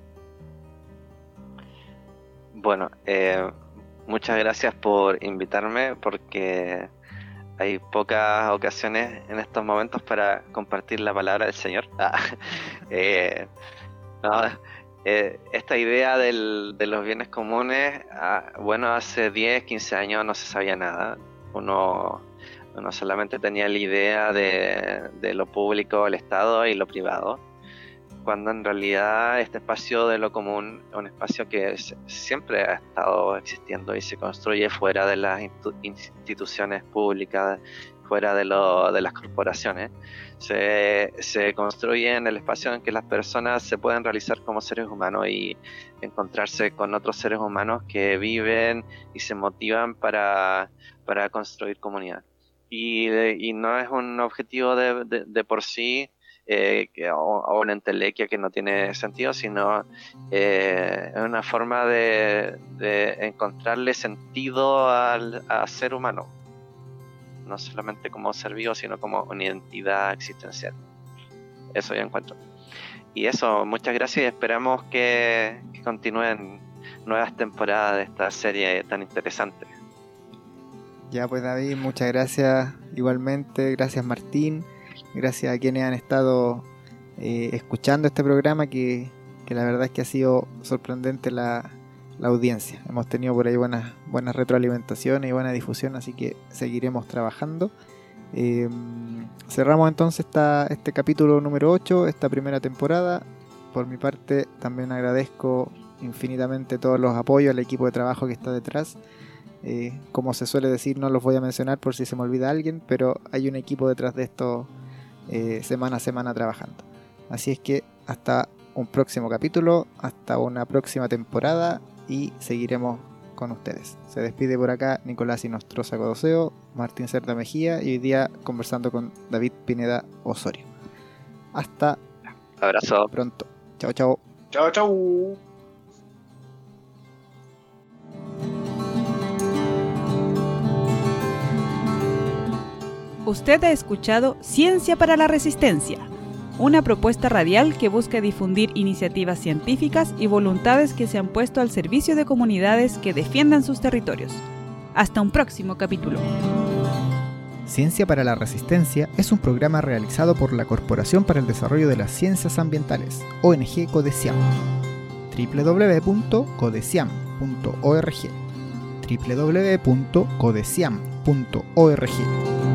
Bueno, muchas gracias por invitarme, porque hay pocas ocasiones en estos momentos para compartir la palabra del Señor. Esta idea de los bienes comunes, bueno, hace 10, 15 años no se sabía nada. Uno solamente tenía la idea de lo público, el Estado y lo privado, cuando en realidad este espacio de lo común es un espacio que siempre ha estado existiendo y se construye fuera de las instituciones públicas, fuera de las corporaciones. Se construye en el espacio en que las personas se pueden realizar como seres humanos y encontrarse con otros seres humanos que viven y se motivan para construir comunidad. Y no es un objetivo de por sí, o una entelequia que no tiene sentido, sino es una forma de encontrarle sentido a ser humano, no solamente como ser vivo, sino como una identidad existencial. Eso yo encuentro. Y eso, muchas gracias y esperamos que continúen nuevas temporadas de esta serie tan interesante. Ya pues David, muchas gracias igualmente, gracias Martín, gracias a quienes han estado escuchando este programa, que la verdad es que ha sido sorprendente la audiencia. Hemos tenido por ahí buenas retroalimentaciones y buena difusión, así que seguiremos trabajando. Cerramos entonces este capítulo número 8, esta primera temporada. Por mi parte también agradezco infinitamente todos los apoyos al equipo de trabajo que está detrás. Como se suele decir, no los voy a mencionar por si se me olvida alguien, pero hay un equipo detrás de esto semana a semana trabajando. Así es que hasta un próximo capítulo, hasta una próxima temporada y seguiremos con ustedes. Se despide por acá Nicolás Inostroza Codoseo, Martín Cerda Mejía y hoy día conversando con David Pineda Osorio. Hasta abrazo pronto. Chao, chao. Chao, chao. Usted ha escuchado Ciencia para la Resistencia, una propuesta radial que busca difundir iniciativas científicas y voluntades que se han puesto al servicio de comunidades que defiendan sus territorios. Hasta un próximo capítulo. Ciencia para la Resistencia es un programa realizado por la Corporación para el Desarrollo de las Ciencias Ambientales, ONG Codeciam. www.codeciam.org www.codeciam.org